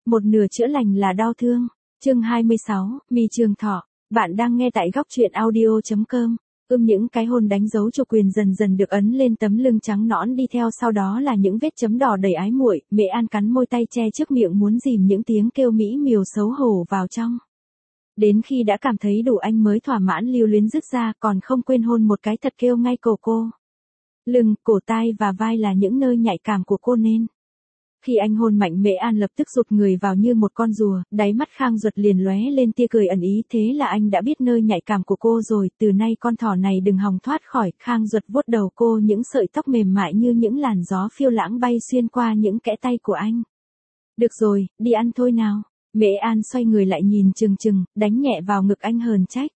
Một nửa chữa lành là đau thương. Chương 26, Mì Trường Thọ. Bạn đang nghe tại góc truyện audio.com. Những cái hôn đánh dấu chủ quyền dần dần được ấn lên tấm lưng trắng nõn, đi theo sau đó là những vết chấm đỏ đầy ái muội. Mẹ An cắn môi, tay che trước miệng muốn dìm những tiếng kêu mỹ miều xấu hổ vào trong. Đến khi đã cảm thấy đủ anh mới thỏa mãn lưu luyến dứt ra, còn không quên hôn một cái thật kêu ngay cổ cô. Lưng, cổ, tai và vai là những nơi nhạy cảm của cô nên. Khi anh hôn mạnh, Mễ An lập tức rụt người vào như một con rùa, đáy mắt Khang Duật liền lóe lên tia cười ẩn ý, thế là anh đã biết nơi nhạy cảm của cô rồi, từ nay con thỏ này đừng hòng thoát khỏi. Khang Duật vuốt đầu cô, những sợi tóc mềm mại như những làn gió phiêu lãng bay xuyên qua những kẽ tay của anh. Được rồi, đi ăn thôi nào. Mễ An xoay người lại nhìn chừng chừng, đánh nhẹ vào ngực anh hờn trách.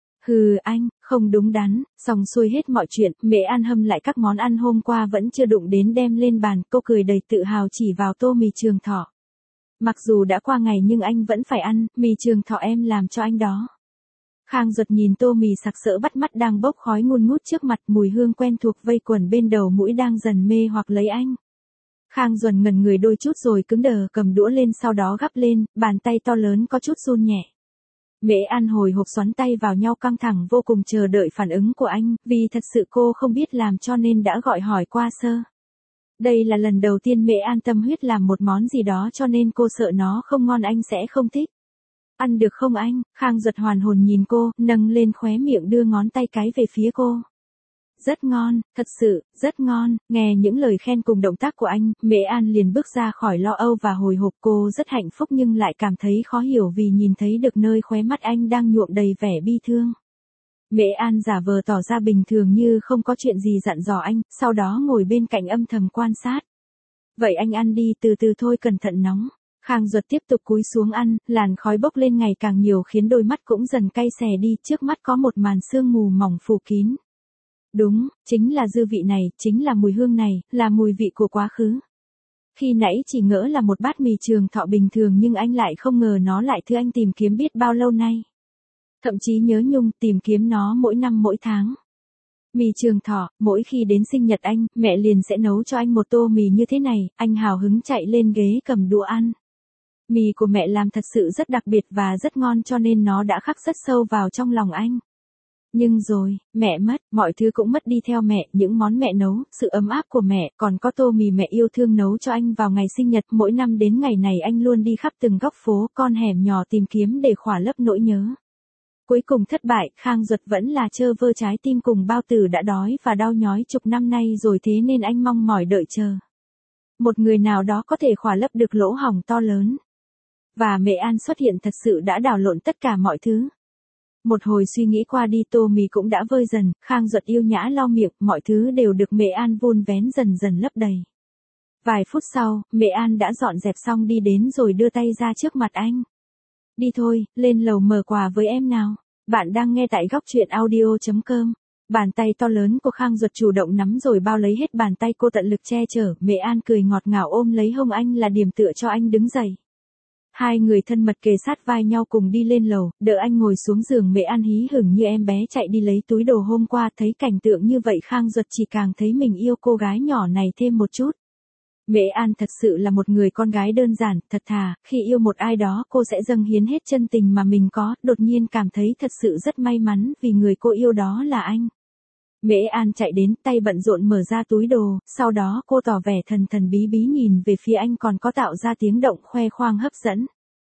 Hừ anh, không đúng đắn. Xong xuôi hết mọi chuyện, Mễ An hâm lại các món ăn hôm qua vẫn chưa đụng đến đem lên bàn, cô cười đầy tự hào chỉ vào tô mì Trường Thọ. Mặc dù đã qua ngày nhưng anh vẫn phải ăn, mì Trường Thọ em làm cho anh đó. Khang Duật nhìn tô mì sặc sỡ bắt mắt đang bốc khói ngùn ngút trước mặt, mùi hương quen thuộc vây quẩn bên đầu mũi đang dần mê hoặc lấy anh. Khang Duật ngẩn người đôi chút rồi cứng đờ cầm đũa lên, sau đó gắp lên, bàn tay to lớn có chút run nhẹ. Mễ An hồi hộp xoắn tay vào nhau, căng thẳng vô cùng chờ đợi phản ứng của anh, vì thật sự cô không biết làm cho nên đã gọi hỏi qua sơ. Đây là lần đầu tiên Mễ An tâm huyết làm một món gì đó cho nên cô sợ nó không ngon anh sẽ không thích. Ăn được không anh? Khang Duật hoàn hồn nhìn cô, nâng lên khóe miệng đưa ngón tay cái về phía cô. Rất ngon, thật sự, rất ngon. Nghe những lời khen cùng động tác của anh, Mễ An liền bước ra khỏi lo âu và hồi hộp. Cô rất hạnh phúc nhưng lại cảm thấy khó hiểu vì nhìn thấy được nơi khóe mắt anh đang nhuộm đầy vẻ bi thương. Mễ An giả vờ tỏ ra bình thường như không có chuyện gì, dặn dò anh, sau đó ngồi bên cạnh âm thầm quan sát. Vậy anh ăn đi, từ từ thôi, cẩn thận nóng. Khang Duật tiếp tục cúi xuống ăn, làn khói bốc lên ngày càng nhiều khiến đôi mắt cũng dần cay xè đi, trước mắt có một màn sương mù mỏng phủ kín. Đúng, chính là dư vị này, chính là mùi hương này, là mùi vị của quá khứ. Khi nãy chỉ ngỡ là một bát mì Trường Thọ bình thường nhưng anh lại không ngờ nó lại thứ anh tìm kiếm biết bao lâu nay. Thậm chí nhớ nhung tìm kiếm nó mỗi năm mỗi tháng. Mì Trường Thọ, mỗi khi đến sinh nhật anh, mẹ liền sẽ nấu cho anh một tô mì như thế này, anh hào hứng chạy lên ghế cầm đũa ăn. Mì của mẹ làm thật sự rất đặc biệt và rất ngon cho nên nó đã khắc rất sâu vào trong lòng anh. Nhưng rồi, mẹ mất, mọi thứ cũng mất đi theo mẹ, những món mẹ nấu, sự ấm áp của mẹ, còn có tô mì mẹ yêu thương nấu cho anh vào ngày sinh nhật. Mỗi năm đến ngày này anh luôn đi khắp từng góc phố, con hẻm nhỏ tìm kiếm để khỏa lấp nỗi nhớ. Cuối cùng thất bại, Khang Duật vẫn là trơ vơ, trái tim cùng bao tử đã đói và đau nhói chục năm nay rồi, thế nên anh mong mỏi đợi chờ. Một người nào đó có thể khỏa lấp được lỗ hổng to lớn. Và Mễ An xuất hiện thật sự đã đảo lộn tất cả mọi thứ. Một hồi suy nghĩ qua đi, tô mì cũng đã vơi dần, Khang Duật yêu nhã lau miệng, mọi thứ đều được Mễ An vun vén dần dần lấp đầy. Vài phút sau, Mễ An đã dọn dẹp xong đi đến rồi đưa tay ra trước mặt anh. Đi thôi, lên lầu mở quà với em nào. Bạn đang nghe tại góc truyện audio.com. Bàn tay to lớn của Khang Duật chủ động nắm rồi bao lấy hết bàn tay cô, tận lực che chở. Mễ An cười ngọt ngào ôm lấy hông anh là điểm tựa cho anh đứng dậy. Hai người thân mật kề sát vai nhau cùng đi lên lầu, đỡ anh ngồi xuống giường. Mễ An hí hửng như em bé chạy đi lấy túi đồ hôm qua, thấy cảnh tượng như vậy Khang Duật chỉ càng thấy mình yêu cô gái nhỏ này thêm một chút. Mễ An thật sự là một người con gái đơn giản, thật thà, khi yêu một ai đó cô sẽ dâng hiến hết chân tình mà mình có, đột nhiên cảm thấy thật sự rất may mắn vì người cô yêu đó là anh. Mễ An chạy đến, tay bận rộn mở ra túi đồ, sau đó cô tỏ vẻ thần thần bí bí nhìn về phía anh, còn có tạo ra tiếng động khoe khoang hấp dẫn.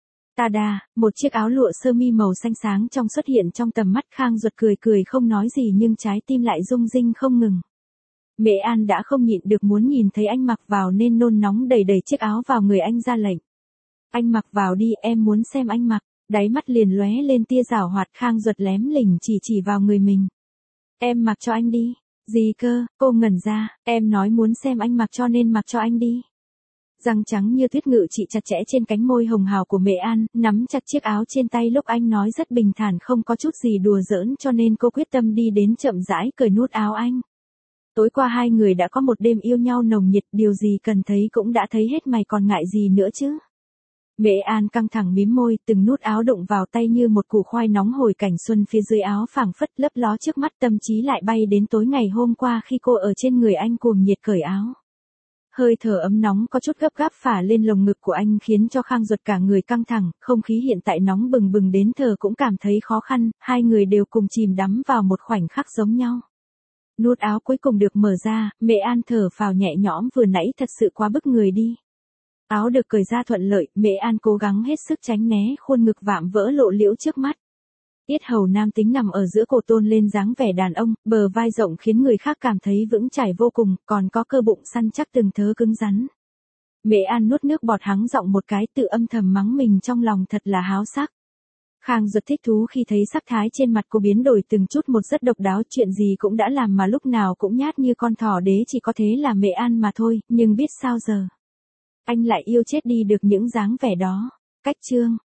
Tada, một chiếc áo lụa sơ mi màu xanh sáng trong xuất hiện trong tầm mắt. Khang Duật cười cười không nói gì nhưng trái tim lại rung rinh không ngừng. Mễ An đã không nhịn được muốn nhìn thấy anh mặc vào nên nôn nóng đẩy chiếc áo vào người anh, ra lệnh. Anh mặc vào đi, em muốn xem anh mặc. Đáy mắt liền lóe lên tia giảo hoạt. Khang Duật lém lỉnh chỉ vào người mình. Em mặc cho anh đi. Gì cơ? Cô ngẩn ra, em nói muốn xem anh mặc cho nên mặc cho anh đi. Răng trắng như tuyết ngự trị chặt chẽ trên cánh môi hồng hào của Mễ An, nắm chặt chiếc áo trên tay lúc anh nói rất bình thản, không có chút gì đùa giỡn cho nên cô quyết tâm đi đến chậm rãi cởi nút áo anh. Tối qua hai người đã có một đêm yêu nhau nồng nhiệt, điều gì cần thấy cũng đã thấy hết, mày còn ngại gì nữa chứ. Mễ An căng thẳng mím môi, từng nút áo đụng vào tay như một củ khoai nóng, hồi cảnh xuân phía dưới áo phảng phất lấp ló trước mắt, tâm trí lại bay đến tối ngày hôm qua khi cô ở trên người anh cuồng nhiệt cởi áo. Hơi thở ấm nóng có chút gấp gáp phả lên lồng ngực của anh khiến cho Khang Duật cả người căng thẳng, không khí hiện tại nóng bừng bừng đến thở cũng cảm thấy khó khăn, hai người đều cùng chìm đắm vào một khoảnh khắc giống nhau. Nút áo cuối cùng được mở ra, Mẹ An thở phào nhẹ nhõm, vừa nãy thật sự quá bức người đi. Áo được cởi ra thuận lợi, Mẹ An cố gắng hết sức tránh né, khuôn ngực vạm vỡ lộ liễu trước mắt. Yết hầu nam tính nằm ở giữa cổ tôn lên dáng vẻ đàn ông, bờ vai rộng khiến người khác cảm thấy vững chãi vô cùng, còn có cơ bụng săn chắc từng thớ cứng rắn. Mẹ An nuốt nước bọt hắng giọng một cái, tự âm thầm mắng mình trong lòng thật là háo sắc. Khang Duật thích thú khi thấy sắc thái trên mặt cô biến đổi từng chút một, rất độc đáo, chuyện gì cũng đã làm mà lúc nào cũng nhát như con thỏ đế, chỉ có thế là Mẹ An mà thôi, nhưng biết sao giờ. Anh lại yêu chết đi được những dáng vẻ đó. Cách chương